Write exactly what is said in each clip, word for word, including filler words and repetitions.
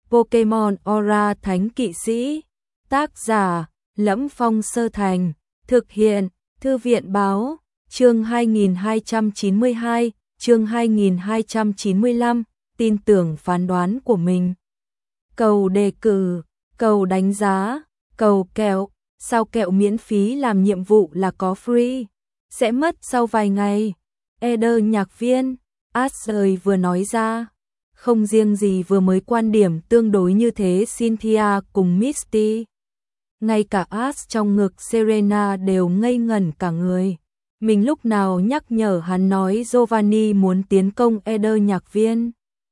Pokemon Aura Thánh Kỵ Sĩ. Tác giả: Lẫm Phong Sơ Thành. Thực hiện: Thư viện Báo. Chương hai nghìn hai trăm chín mươi hai, chương hai nghìn hai trăm chín mươi lăm, tin tưởng phán đoán của mình. Cầu đề cử, cầu đánh giá, cầu kẹo, sao kẹo miễn phí làm nhiệm vụ là có free, sẽ mất sau vài ngày. Eder nhạc viên, Ashley vừa nói ra. Không riêng gì vừa mới quan điểm tương đối như thế Cynthia cùng Misty. Ngay cả Ash trong ngực Serena đều ngây ngẩn cả người. Mình lúc nào nhắc nhở hắn nói Giovanni muốn tiến công Eder nhạc viên.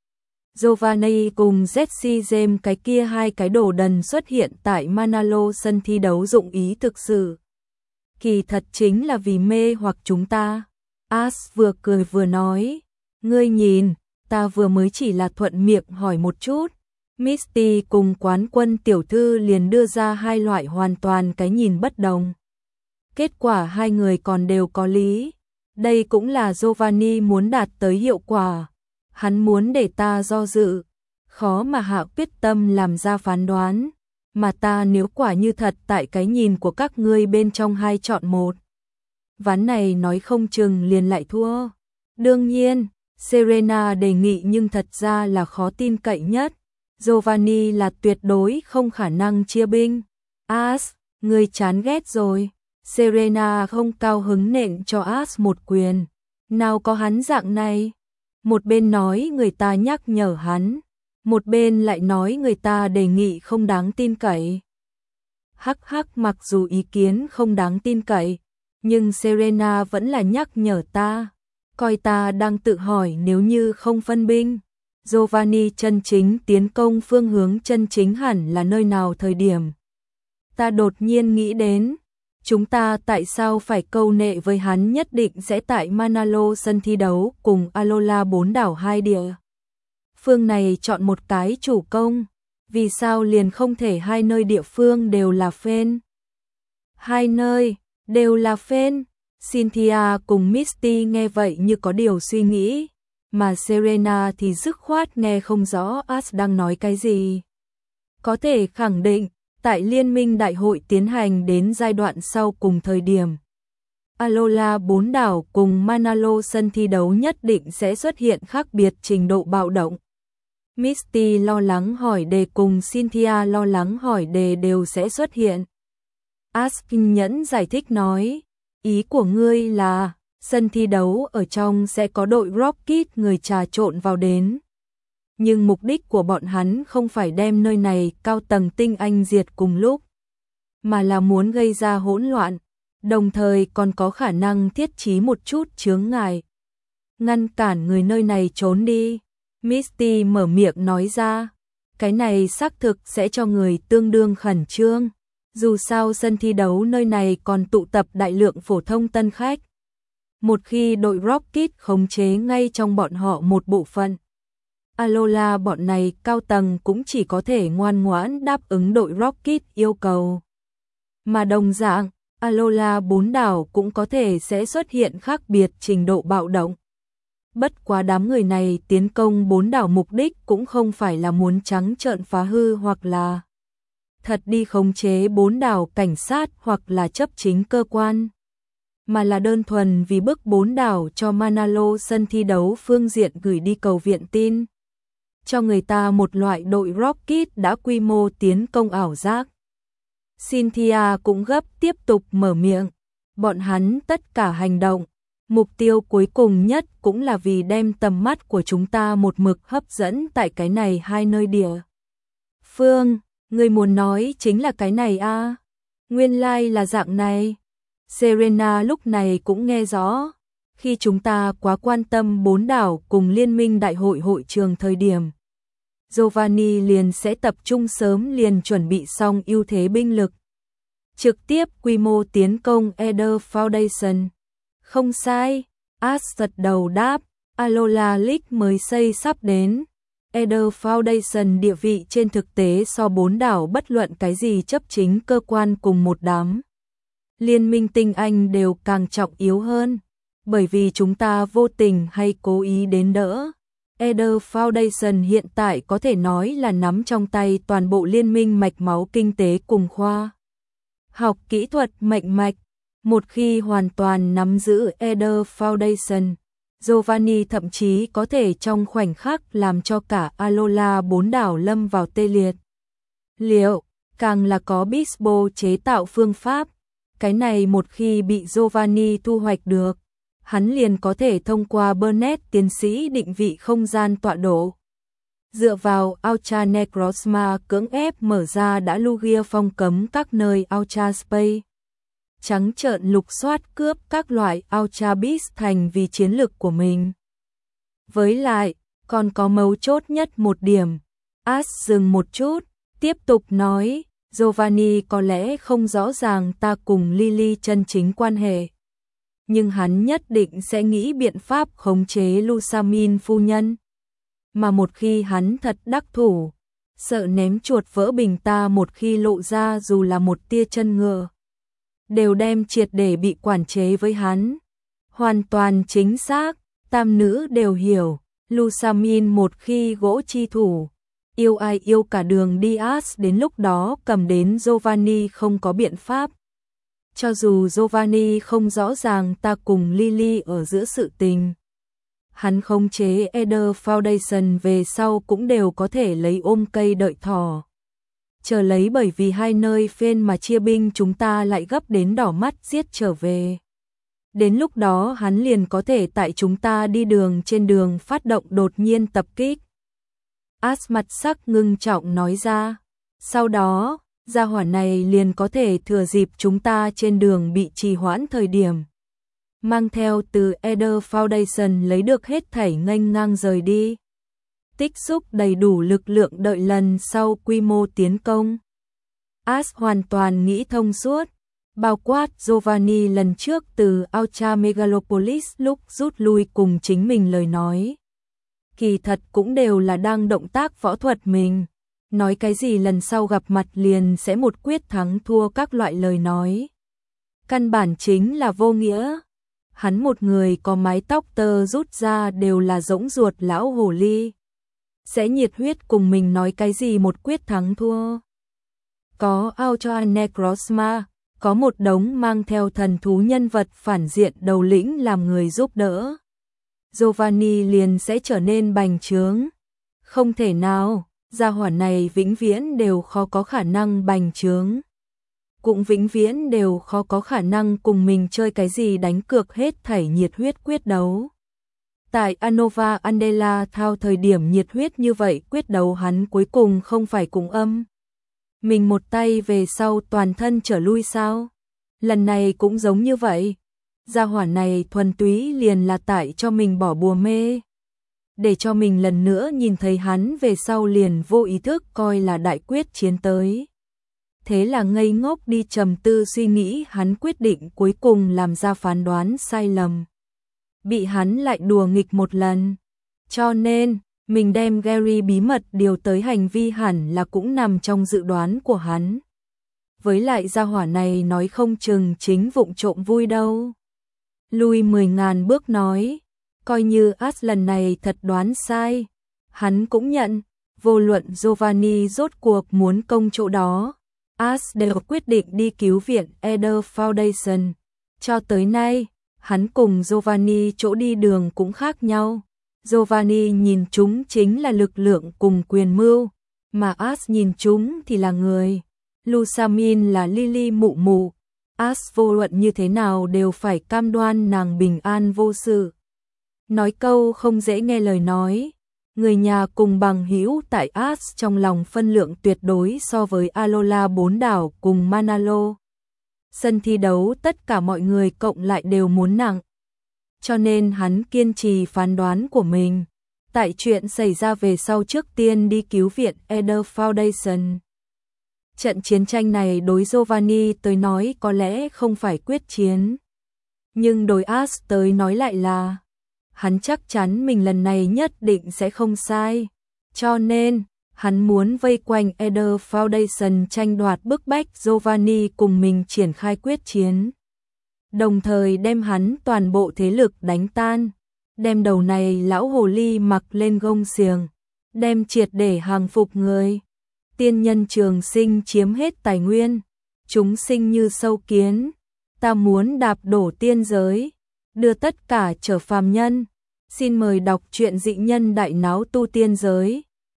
Giovanni cùng Jesse James cái kia hai cái đồ đần xuất hiện tại Manalo sân thi đấu dụng ý thực sự. Kỳ thật chính là vì mê hoặc chúng ta. Ash vừa cười vừa nói. Ngươi nhìn, ta vừa mới chỉ là thuận miệng hỏi một chút. Misty cùng quán quân tiểu thư liền đưa ra hai loại hoàn toàn cái nhìn bất đồng. Kết quả hai người còn đều có lý. Đây cũng là Giovanni muốn đạt tới hiệu quả. Hắn muốn để ta do dự. Khó mà hạ quyết tâm làm ra phán đoán. Mà ta nếu quả như thật tại cái nhìn của các ngươi bên trong hai chọn một. Ván này nói không chừng liền lại thua. Đương nhiên, Serena đề nghị nhưng thật ra là khó tin cậy nhất. Giovanni là tuyệt đối không khả năng chia binh. Ash, ngươi chán ghét rồi. Serena không cao hứng nện cho Ash một quyền. Nào có hắn dạng này. Một bên nói người ta nhắc nhở hắn. Một bên lại nói người ta đề nghị không đáng tin cậy. Hắc hắc, mặc dù ý kiến không đáng tin cậy, nhưng Serena vẫn là nhắc nhở ta. Coi ta đang tự hỏi nếu như không phân binh. Giovanni chân chính tiến công phương hướng chân chính hẳn là nơi nào thời điểm. Ta đột nhiên nghĩ đến, chúng ta tại sao phải câu nệ với hắn nhất định sẽ tại Manalo sân thi đấu cùng Alola bốn đảo hai địa. Phương này chọn một cái chủ công, vì sao liền không thể hai nơi địa phương đều là phên? Hai nơi đều là phên. Cynthia cùng Misty nghe vậy như có điều suy nghĩ, mà Serena thì dứt khoát nghe không rõ Ash đang nói cái gì. Có thể khẳng định, tại liên minh đại hội tiến hành đến giai đoạn sau cùng thời điểm, Alola bốn đảo cùng Manalo sân thi đấu nhất định sẽ xuất hiện khác biệt trình độ bạo động. Misty lo lắng hỏi đề cùng Cynthia lo lắng hỏi đề đều sẽ xuất hiện. Ash kiên nhẫn giải thích nói, ý của ngươi là sân thi đấu ở trong sẽ có đội Rocket người trà trộn vào đến. Nhưng mục đích của bọn hắn không phải đem nơi này cao tầng tinh anh diệt cùng lúc, mà là muốn gây ra hỗn loạn, đồng thời còn có khả năng thiết trí một chút chướng ngại, ngăn cản người nơi này trốn đi. Misty mở miệng nói ra, cái này xác thực sẽ cho người tương đương khẩn trương. Dù sao sân thi đấu nơi này còn tụ tập đại lượng phổ thông tân khách. Một khi đội Rocket khống chế ngay trong bọn họ một bộ phận, Alola bọn này cao tầng cũng chỉ có thể ngoan ngoãn đáp ứng đội Rocket yêu cầu. Mà đồng dạng, Alola bốn đảo cũng có thể sẽ xuất hiện khác biệt trình độ bạo động. Bất quá đám người này tiến công bốn đảo mục đích cũng không phải là muốn trắng trợn phá hư hoặc là thật đi khống chế bốn đảo cảnh sát hoặc là chấp chính cơ quan, mà là đơn thuần vì bức bốn đảo cho Manalo sân thi đấu phương diện gửi đi cầu viện tin, cho người ta một loại đội Rocket đã quy mô tiến công ảo giác. Cynthia cũng gấp tiếp tục mở miệng, bọn hắn tất cả hành động, mục tiêu cuối cùng nhất cũng là vì đem tầm mắt của chúng ta một mực hấp dẫn tại cái này hai nơi địa phương. Người muốn nói chính là cái này a? À? Nguyên lai like là dạng này. Serena lúc này cũng nghe rõ. Khi chúng ta quá quan tâm bốn đảo cùng liên minh đại hội hội trường thời điểm, Giovanni liền sẽ tập trung sớm liền chuẩn bị xong ưu thế binh lực, trực tiếp quy mô tiến công Eder Foundation. Không sai, Ash gật đầu đáp, Alola League mới xây sắp đến. Eder Foundation địa vị trên thực tế so bốn đảo bất luận cái gì chấp chính cơ quan cùng một đám liên minh tinh anh đều càng trọng yếu hơn, bởi vì chúng ta vô tình hay cố ý đến đỡ Eder Foundation hiện tại có thể nói là nắm trong tay toàn bộ liên minh mạch máu kinh tế cùng khoa học kỹ thuật mệnh mạch. Một khi hoàn toàn nắm giữ Eder Foundation, Giovanni thậm chí có thể trong khoảnh khắc làm cho cả Alola bốn đảo lâm vào tê liệt. Liệu, càng là có Bispo chế tạo phương pháp, cái này một khi bị Giovanni thu hoạch được, hắn liền có thể thông qua Burnett tiến sĩ định vị không gian tọa độ. Dựa vào Ultra Necrozma cưỡng ép mở ra đã Lugia phong cấm các nơi Ultra Space. Trắng trợn lục soát cướp các loại Ultra Beast thành vì chiến lược của mình. Với lại, còn có mấu chốt nhất một điểm. Ash dừng một chút, tiếp tục nói, Giovanni có lẽ không rõ ràng ta cùng Lily chân chính quan hệ. Nhưng hắn nhất định sẽ nghĩ biện pháp khống chế Lusamin phu nhân. Mà một khi hắn thật đắc thủ, sợ ném chuột vỡ bình ta một khi lộ ra dù là một tia chân ngựa, đều đem triệt để bị quản chế với hắn. Hoàn toàn chính xác, tam nữ đều hiểu, Lusamin một khi gỗ chi thủ, yêu ai yêu cả đường đi. Ash đến lúc đó cầm đến Giovanni không có biện pháp. Cho dù Giovanni không rõ ràng ta cùng Lily ở giữa sự tình, hắn khống chế Eder Foundation về sau cũng đều có thể lấy ôm cây đợi thỏ. Chờ lấy, bởi vì hai nơi phên mà chia binh chúng ta lại gấp đến đỏ mắt giết trở về. Đến lúc đó hắn liền có thể tại chúng ta đi đường trên đường phát động đột nhiên tập kích. Ash mặt sắc ngưng trọng nói ra. Sau đó, gia hỏa này liền có thể thừa dịp chúng ta trên đường bị trì hoãn thời điểm, mang theo từ Eder Foundation lấy được hết thảy nghênh ngang rời đi. Tích xúc đầy đủ lực lượng đợi lần sau quy mô tiến công. Ash hoàn toàn nghĩ thông suốt, bao quát Giovanni lần trước từ Ultra Megalopolis lúc rút lui cùng chính mình lời nói. Kỳ thật cũng đều là đang động tác võ thuật mình, nói cái gì lần sau gặp mặt liền sẽ một quyết thắng thua các loại lời nói. Căn bản chính là vô nghĩa. Hắn một người có mái tóc tơ rút ra đều là rỗng ruột lão hồ ly. Sẽ nhiệt huyết cùng mình nói cái gì một quyết thắng thua. Có Ultra Necrozma, có một đống mang theo thần thú nhân vật phản diện đầu lĩnh làm người giúp đỡ. Giovanni liền sẽ trở nên bành trướng. Không thể nào, gia hỏa này vĩnh viễn đều khó có khả năng bành trướng. Cũng vĩnh viễn đều khó có khả năng cùng mình chơi cái gì đánh cược hết thảy nhiệt huyết quyết đấu. Tại Anova Andela thao thời điểm nhiệt huyết như vậy quyết đấu hắn cuối cùng không phải cùng âm. Mình một tay về sau toàn thân trở lui sao? Lần này cũng giống như vậy. Gia hỏa này thuần túy liền là tại cho mình bỏ bùa mê. Để cho mình lần nữa nhìn thấy hắn về sau liền vô ý thức coi là đại quyết chiến tới. Thế là ngây ngốc đi trầm tư suy nghĩ, hắn quyết định cuối cùng làm ra phán đoán sai lầm. Bị hắn lại đùa nghịch một lần. Cho nên, mình đem Gary bí mật điều tới hành vi hẳn là cũng nằm trong dự đoán của hắn. Với lại gia hỏa này nói không chừng chính vụng trộm vui đâu. Lui mười ngàn bước nói, coi như Ash lần này thật đoán sai. Hắn cũng nhận, vô luận Giovanni rốt cuộc muốn công chỗ đó, Ash đều quyết định đi cứu viện Eder Foundation. Cho tới nay, hắn cùng Giovanni chỗ đi đường cũng khác nhau. Giovanni nhìn chúng chính là lực lượng cùng quyền mưu, mà Ash nhìn chúng thì là người. Lusamin là Lily mụ mụ, Ash vô luận như thế nào đều phải cam đoan nàng bình an vô sự. Nói câu không dễ nghe lời nói, người nhà cùng bằng hữu tại Ash trong lòng phân lượng tuyệt đối so với Alola bốn đảo cùng Manalo. Sân thi đấu tất cả mọi người cộng lại đều muốn nặng. Cho nên hắn kiên trì phán đoán của mình. Tại chuyện xảy ra về sau trước tiên đi cứu viện Eder Foundation. Trận chiến tranh này đối Giovanni tới nói có lẽ không phải quyết chiến. Nhưng đối Ash tới nói lại là, hắn chắc chắn mình lần này nhất định sẽ không sai. Cho nên, hắn muốn vây quanh Eder Foundation tranh đoạt bức bách Giovanni cùng mình triển khai quyết chiến. Đồng thời đem hắn toàn bộ thế lực đánh tan. đem đầu này lão hồ ly mặc lên gông xiềng, đem triệt để hàng phục người. Tiên nhân trường sinh chiếm hết tài nguyên, chúng sinh như sâu kiến, ta muốn đạp đổ tiên giới, đưa tất cả trở phàm nhân. Xin mời đọc truyện Dị Nhân Đại Náo Tu Tiên Giới.